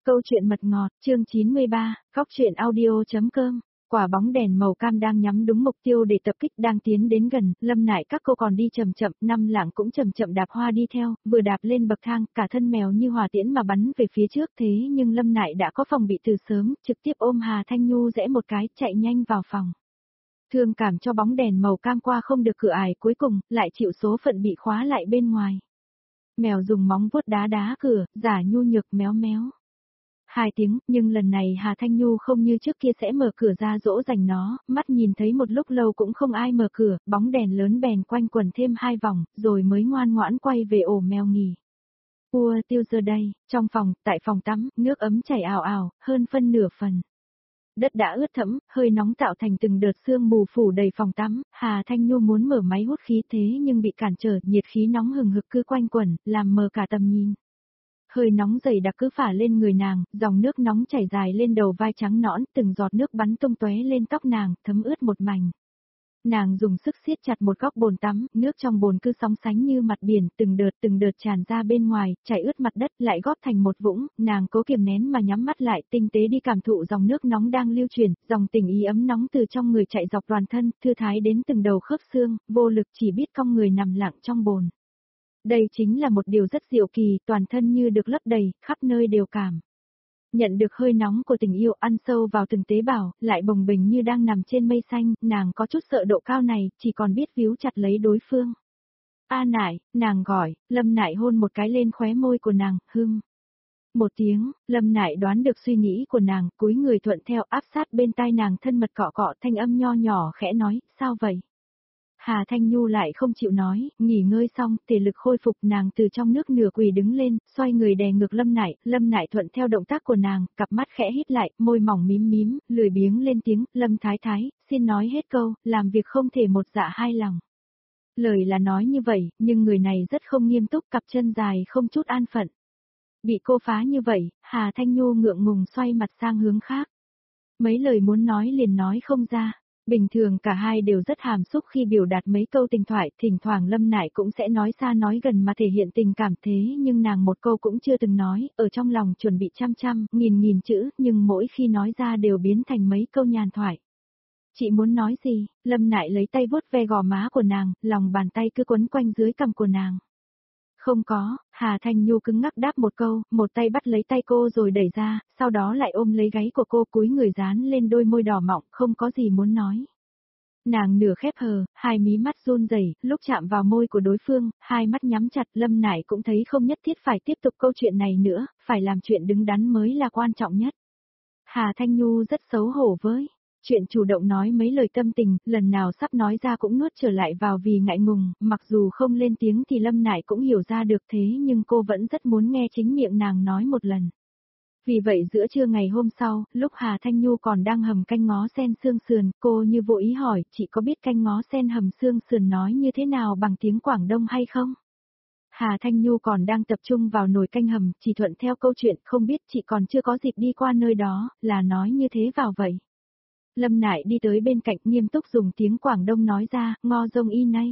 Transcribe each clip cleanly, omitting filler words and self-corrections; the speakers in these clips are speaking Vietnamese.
Câu chuyện mật ngọt, chương 93, Cóc truyện audio.com. Quả bóng đèn màu cam đang nhắm đúng mục tiêu để tập kích đang tiến đến gần, Lâm Nại các cô còn đi chậm chậm, Năm Lạng cũng chậm chậm đạp hoa đi theo, vừa đạp lên bậc thang, cả thân mèo như hỏa tiễn mà bắn về phía trước thế nhưng Lâm Nại đã có phòng bị từ sớm, trực tiếp ôm Hà Thanh Nhu rẽ một cái, chạy nhanh vào phòng. Thương cảm cho bóng đèn màu cam qua không được cửa ải cuối cùng, lại chịu số phận bị khóa lại bên ngoài. Mèo dùng móng vuốt đá đá cửa, giả nhu nhược méo méo. 2 tiếng, nhưng lần này Hà Thanh Nhu không như trước kia sẽ mở cửa ra dỗ dành nó, mắt nhìn thấy một lúc lâu cũng không ai mở cửa, bóng đèn lớn bèn quanh quần thêm 2 vòng, rồi mới ngoan ngoãn quay về ổ mèo nghỉ. Ua tiêu giờ đây, trong phòng, tại phòng tắm, nước ấm chảy ào ào, hơn phân nửa phần. Đất đã ướt thẫm, hơi nóng tạo thành từng đợt sương mù phủ đầy phòng tắm, Hà Thanh Nhu muốn mở máy hút khí thế nhưng bị cản trở, nhiệt khí nóng hừng hực cứ quanh quẩn, làm mờ cả tầm nhìn. Hơi nóng dày đặc cứ phả lên người nàng, dòng nước nóng chảy dài lên đầu vai trắng nõn, từng giọt nước bắn tung tóe lên tóc nàng, thấm ướt một mảnh. Nàng dùng sức siết chặt một góc bồn tắm, nước trong bồn cứ sóng sánh như mặt biển, từng đợt tràn ra bên ngoài, chảy ướt mặt đất, lại góp thành một vũng, nàng cố kiềm nén mà nhắm mắt lại, tinh tế đi cảm thụ dòng nước nóng đang lưu chuyển, dòng tình ý ấm nóng từ trong người chạy dọc toàn thân, thư thái đến từng đầu khớp xương, vô lực chỉ biết cong người nằm lặng trong bồn. Đây chính là một điều rất diệu kỳ, toàn thân như được lấp đầy, khắp nơi đều cảm. Nhận được hơi nóng của tình yêu ăn sâu vào từng tế bào, lại bồng bềnh như đang nằm trên mây xanh, nàng có chút sợ độ cao này, chỉ còn biết víu chặt lấy đối phương. A Nại, nàng gọi, Lâm Nại hôn một cái lên khóe môi của nàng, một tiếng, Lâm Nại đoán được suy nghĩ của nàng, cúi người thuận theo áp sát bên tai nàng thân mật cọ cọ thanh âm nho nhỏ khẽ nói, sao vậy? Hà Thanh Nhu lại không chịu nói, nghỉ ngơi xong, thể lực khôi phục nàng từ trong nước nửa quỳ đứng lên, xoay người đè ngược Lâm Nại thuận theo động tác của nàng, cặp mắt khẽ hít lại, môi mỏng mím mím, lười biếng lên tiếng, Lâm Thái Thái, xin nói hết câu, làm việc không thể một dạ hai lòng. Lời là nói như vậy, nhưng người này rất không nghiêm túc, cặp chân dài không chút an phận. Bị cô phá như vậy, Hà Thanh Nhu ngượng ngùng xoay mặt sang hướng khác. Mấy lời muốn nói liền nói không ra. Bình thường cả hai đều rất hàm xúc khi biểu đạt mấy câu tình thoại, thỉnh thoảng Lâm Nại cũng sẽ nói xa nói gần mà thể hiện tình cảm thế nhưng nàng một câu cũng chưa từng nói, ở trong lòng chuẩn bị trăm nghìn chữ, nhưng mỗi khi nói ra đều biến thành mấy câu nhàn thoại. Chị muốn nói gì? Lâm Nại lấy tay vuốt ve gò má của nàng, lòng bàn tay cứ quấn quanh dưới cằm của nàng. Không có, Hà Thanh Nhu cứng ngắc đáp một câu, một tay bắt lấy tay cô rồi đẩy ra, sau đó lại ôm lấy gáy của cô cúi người dán lên đôi môi đỏ mọng, không có gì muốn nói. Nàng nửa khép hờ, hai mí mắt run rẩy, lúc chạm vào môi của đối phương, hai mắt nhắm chặt, Lâm Nại cũng thấy không nhất thiết phải tiếp tục câu chuyện này nữa, phải làm chuyện đứng đắn mới là quan trọng nhất. Hà Thanh Nhu rất xấu hổ với chuyện chủ động nói mấy lời tâm tình, lần nào sắp nói ra cũng nuốt trở lại vào vì ngại ngùng, mặc dù không lên tiếng thì Lâm Nại cũng hiểu ra được thế nhưng cô vẫn rất muốn nghe chính miệng nàng nói một lần. Vì vậy giữa trưa ngày hôm sau, lúc Hà Thanh Nhu còn đang hầm canh ngó sen xương sườn, cô như vô ý hỏi, chị có biết canh ngó sen hầm xương sườn nói như thế nào bằng tiếng Quảng Đông hay không? Hà Thanh Nhu còn đang tập trung vào nồi canh hầm, chỉ thuận theo câu chuyện, không biết chị còn chưa có dịp đi qua nơi đó, là nói như thế vào vậy. Lâm Nại đi tới bên cạnh nghiêm túc dùng tiếng Quảng Đông nói ra, ngo dông y nay.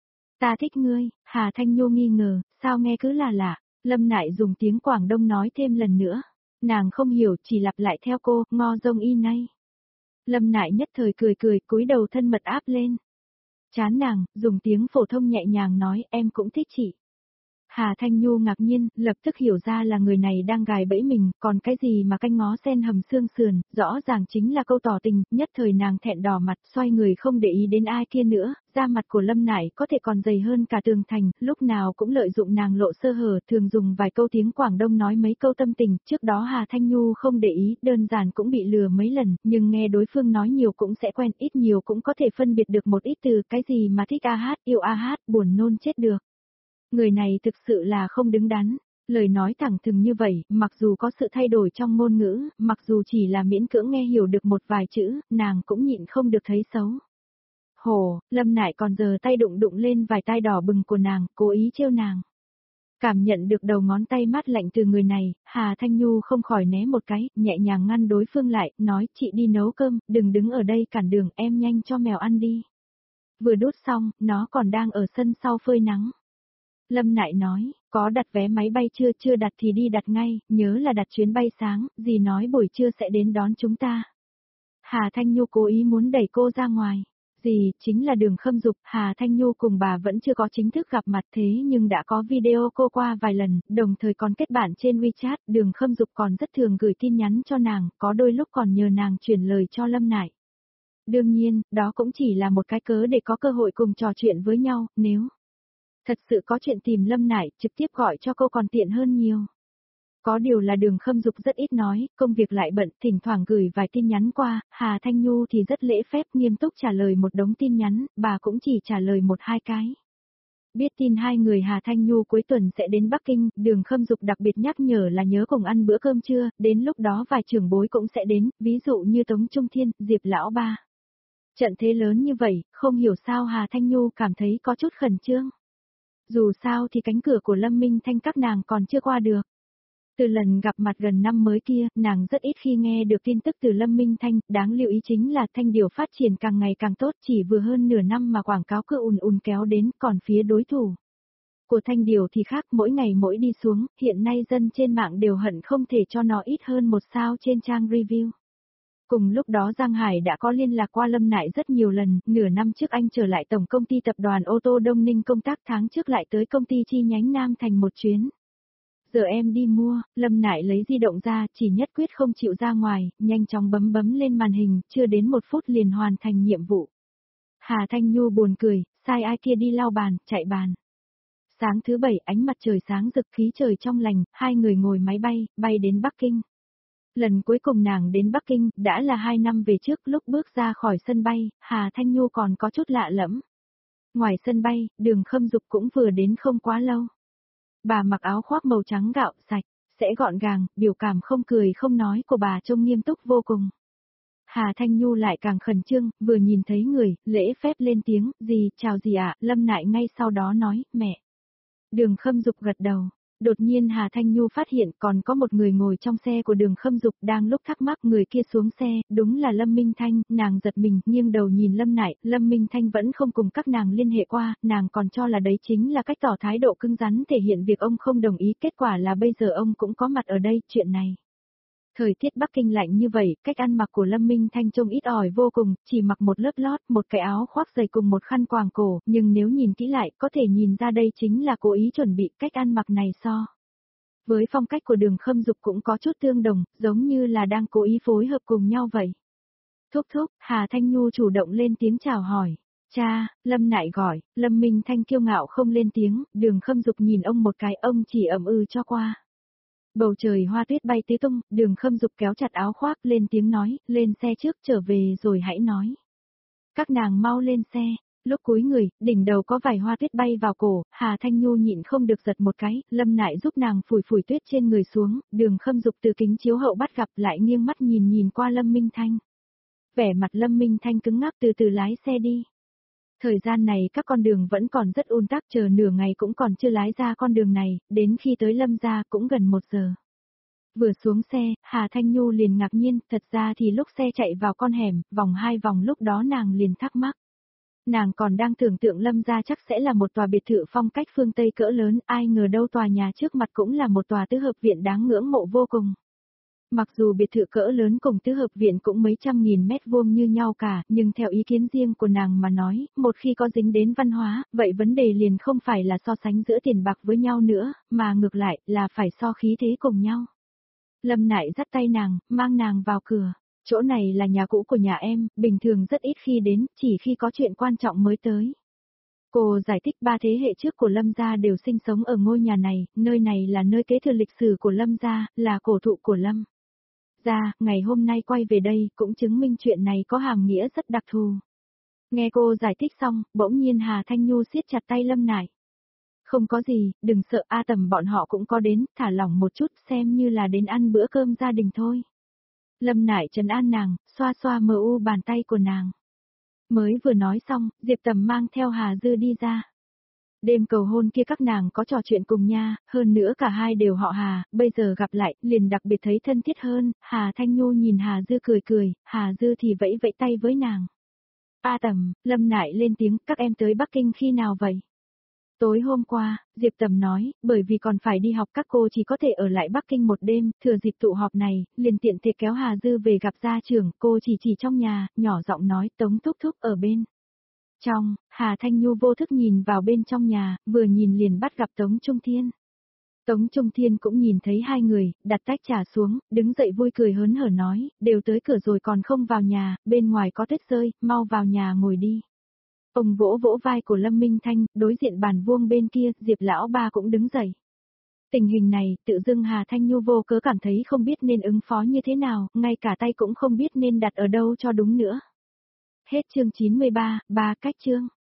Ta thích ngươi, Hà Thanh Nhu nghi ngờ, sao nghe cứ là lạ, Lâm Nại dùng tiếng Quảng Đông nói thêm lần nữa. Nàng không hiểu chỉ lặp lại theo cô, ngo dông y nay. Lâm Nại nhất thời cười cúi đầu thân mật áp lên. Chán nàng, dùng tiếng phổ thông nhẹ nhàng nói em cũng thích chị. Hà Thanh Nhu ngạc nhiên, lập tức hiểu ra là người này đang gài bẫy mình, còn cái gì mà canh ngó sen hầm xương sườn, rõ ràng chính là câu tỏ tình, nhất thời nàng thẹn đỏ mặt, xoay người không để ý đến ai kia nữa, da mặt của Lâm Nại có thể còn dày hơn cả tường thành, lúc nào cũng lợi dụng nàng lộ sơ hở, thường dùng vài câu tiếng Quảng Đông nói mấy câu tâm tình, trước đó Hà Thanh Nhu không để ý, đơn giản cũng bị lừa mấy lần, nhưng nghe đối phương nói nhiều cũng sẽ quen, ít nhiều cũng có thể phân biệt được một ít từ, cái gì mà thích a hát, yêu a hát, buồn nôn chết được. Người này thực sự là không đứng đắn, lời nói thẳng thừng như vậy, mặc dù có sự thay đổi trong ngôn ngữ, mặc dù chỉ là miễn cưỡng nghe hiểu được một vài chữ, nàng cũng nhịn không được thấy xấu. Hồ, Lâm Nại còn giơ tay đụng lên vài tai đỏ bừng của nàng, cố ý trêu nàng. Cảm nhận được đầu ngón tay mát lạnh từ người này, Hà Thanh Nhu không khỏi né một cái, nhẹ nhàng ngăn đối phương lại, nói chị đi nấu cơm, đừng đứng ở đây cản đường, em nhanh cho mèo ăn đi. Vừa đút xong, nó còn đang ở sân sau phơi nắng. Lâm Nại nói, Có đặt vé máy bay chưa? Chưa đặt thì đi đặt ngay, nhớ là đặt chuyến bay sáng, dì nói buổi trưa sẽ đến đón chúng ta. Hà Thanh Nhu cố ý muốn đẩy cô ra ngoài. Dì, chính là Đường Khâm Dục. Hà Thanh Nhu cùng bà vẫn chưa có chính thức gặp mặt thế nhưng đã có video cô qua vài lần, đồng thời còn kết bạn trên WeChat. Đường Khâm Dục còn rất thường gửi tin nhắn cho nàng, có đôi lúc còn nhờ nàng chuyển lời cho Lâm Nại. Đương nhiên, đó cũng chỉ là một cái cớ để có cơ hội cùng trò chuyện với nhau, nếu thật sự có chuyện tìm Lâm Nại, trực tiếp gọi cho cô còn tiện hơn nhiều. Có điều là Đường Khâm Dục rất ít nói, công việc lại bận, thỉnh thoảng gửi vài tin nhắn qua, Hà Thanh Nhu thì rất lễ phép nghiêm túc trả lời một đống tin nhắn, bà cũng chỉ trả lời một hai cái. Biết tin hai người Hà Thanh Nhu cuối tuần sẽ đến Bắc Kinh, Đường Khâm Dục đặc biệt nhắc nhở là nhớ cùng ăn bữa cơm trưa, đến lúc đó vài trưởng bối cũng sẽ đến, ví dụ như Tống Trung Thiên, Diệp Lão Ba. Trận thế lớn như vậy, không hiểu sao Hà Thanh Nhu cảm thấy có chút khẩn trương. Dù sao thì cánh cửa của Lâm Minh Thanh các nàng còn chưa qua được. Từ lần gặp mặt gần năm mới kia, nàng rất ít khi nghe được tin tức từ Lâm Minh Thanh, đáng lưu ý chính là Thanh Điều phát triển càng ngày càng tốt, chỉ vừa hơn nửa năm mà quảng cáo cứ ùn ùn kéo đến, còn phía đối thủ của Thanh Điều thì khác, mỗi ngày mỗi đi xuống, hiện nay dân trên mạng đều hận không thể cho nó ít hơn một sao trên trang review. Cùng lúc đó Giang Hải đã có liên lạc qua Lâm Nại rất nhiều lần, nửa năm trước anh trở lại tổng công ty tập đoàn ô tô Đông Ninh công tác, tháng trước lại tới công ty chi nhánh Nam Thành một chuyến. Giờ em đi mua, Lâm Nại lấy di động ra, chỉ nhất quyết không chịu ra ngoài, nhanh chóng bấm lên màn hình, chưa đến 1 phút liền hoàn thành nhiệm vụ. Hà Thanh Nhu buồn cười, sai ai kia đi lau bàn, chạy bàn. Sáng thứ Bảy ánh mặt trời sáng rực, khí trời trong lành, hai người ngồi máy bay, bay đến Bắc Kinh. Lần cuối cùng nàng đến Bắc Kinh, đã là 2 năm về trước, lúc bước ra khỏi sân bay, Hà Thanh Nhu còn có chút lạ lẫm. Ngoài sân bay, Đường Khâm Dục cũng vừa đến không quá lâu. Bà mặc áo khoác màu trắng gạo, sạch, sẽ gọn gàng, biểu cảm không cười không nói của bà trông nghiêm túc vô cùng. Hà Thanh Nhu lại càng khẩn trương, vừa nhìn thấy người, lễ phép lên tiếng, "Dì, chào dì ạ." Lâm Nại ngay sau đó nói, "Mẹ." Đường Khâm Dục gật đầu. Đột nhiên Hà Thanh Nhu phát hiện còn có một người ngồi trong xe của Đường Khâm Dục, đang lúc thắc mắc người kia xuống xe, đúng là Lâm Minh Thanh, nàng giật mình, nghiêng đầu nhìn Lâm Nại, Lâm Minh Thanh vẫn không cùng các nàng liên hệ qua, nàng còn cho là đấy chính là cách tỏ thái độ cứng rắn thể hiện việc ông không đồng ý, kết quả là bây giờ ông cũng có mặt ở đây, chuyện này. Thời tiết Bắc Kinh lạnh như vậy, cách ăn mặc của Lâm Minh Thanh trông ít ỏi vô cùng, chỉ mặc một lớp lót, một cái áo khoác dày cùng một khăn quàng cổ, nhưng nếu nhìn kỹ lại, có thể nhìn ra đây chính là cố ý chuẩn bị cách ăn mặc này so. Với phong cách của Đường Khâm Dục cũng có chút tương đồng, giống như là đang cố ý phối hợp cùng nhau vậy. Thúc thúc, Hà Thanh Nhu chủ động lên tiếng chào hỏi. Cha, Lâm Nại gọi, Lâm Minh Thanh kiêu ngạo không lên tiếng, Đường Khâm Dục nhìn ông một cái, ông chỉ ậm ừ cho qua. Bầu trời hoa tuyết bay tứ tung, Đường Khâm Dục kéo chặt áo khoác lên tiếng nói, lên xe trước trở về rồi hãy nói. Các nàng mau lên xe, lúc cúi người, đỉnh đầu có vài hoa tuyết bay vào cổ, Hà Thanh Nhu nhịn không được giật một cái, Lâm Nại giúp nàng phủi phủi tuyết trên người xuống, Đường Khâm Dục từ kính chiếu hậu bắt gặp lại nghiêng mắt nhìn qua Lâm Minh Thanh. Vẻ mặt Lâm Minh Thanh cứng ngắc từ từ lái xe đi. Thời gian này các con đường vẫn còn rất ùn tắc, chờ nửa ngày cũng còn chưa lái ra con đường này, đến khi tới Lâm gia cũng gần 1 giờ. Vừa xuống xe, Hà Thanh Nhu liền ngạc nhiên, thật ra thì lúc xe chạy vào con hẻm, vòng 2 vòng lúc đó nàng liền thắc mắc. Nàng còn đang tưởng tượng Lâm gia chắc sẽ là một tòa biệt thự phong cách phương Tây cỡ lớn, ai ngờ đâu tòa nhà trước mặt cũng là một tòa tứ hợp viện đáng ngưỡng mộ vô cùng. Mặc dù biệt thự cỡ lớn cùng tứ hợp viện cũng mấy trăm nghìn mét vuông như nhau cả, nhưng theo ý kiến riêng của nàng mà nói, một khi có dính đến văn hóa, vậy vấn đề liền không phải là so sánh giữa tiền bạc với nhau nữa, mà ngược lại là phải so khí thế cùng nhau. Lâm Nại dắt tay nàng, mang nàng vào cửa. Chỗ này là nhà cũ của nhà em, bình thường rất ít khi đến, chỉ khi có chuyện quan trọng mới tới. Cô giải thích 3 thế hệ trước của Lâm gia đều sinh sống ở ngôi nhà này, nơi này là nơi kế thừa lịch sử của Lâm gia, là cổ thụ của Lâm gia, ngày hôm nay quay về đây cũng chứng minh chuyện này có hàm nghĩa rất đặc thù. Nghe cô giải thích xong, bỗng nhiên Hà Thanh Nhu siết chặt tay Lâm Nại. Không có gì, đừng sợ, A Tầm bọn họ cũng có đến, thả lỏng một chút, xem như là đến ăn bữa cơm gia đình thôi. Lâm Nại trấn an nàng, xoa xoa mờ u bàn tay của nàng. Mới vừa nói xong, Diệp Tầm mang theo Hà Dư đi ra. Đêm cầu hôn kia các nàng có trò chuyện cùng nha, hơn nữa cả hai đều họ Hà, bây giờ gặp lại, liền đặc biệt thấy thân thiết hơn, Hà Thanh Nhu nhìn Hà Dư cười cười, Hà Dư thì vẫy vẫy tay với nàng. A Tầm, Lâm Nại lên tiếng, các em tới Bắc Kinh khi nào vậy? Tối hôm qua, Diệp Tầm nói, bởi vì còn phải đi học các cô chỉ có thể ở lại Bắc Kinh một đêm, thừa dịp tụ họp này, liền tiện thể kéo Hà Dư về gặp gia trưởng, cô chỉ trong nhà, nhỏ giọng nói Tống thúc thúc ở bên. Trong, Hà Thanh Nhu vô thức nhìn vào bên trong nhà, vừa nhìn liền bắt gặp Tống Trung Thiên. Tống Trung Thiên cũng nhìn thấy hai người, đặt tách trà xuống, đứng dậy vui cười hớn hở nói, đều tới cửa rồi còn không vào nhà, bên ngoài có tuyết rơi, mau vào nhà ngồi đi. Ông vỗ vỗ vai của Lâm Minh Thanh, đối diện bàn vuông bên kia, Diệp lão ba cũng đứng dậy. Tình hình này, tự dưng Hà Thanh Nhu vô cớ cảm thấy không biết nên ứng phó như thế nào, ngay cả tay cũng không biết nên đặt ở đâu cho đúng nữa. Hết chương 93, 3 cách chương.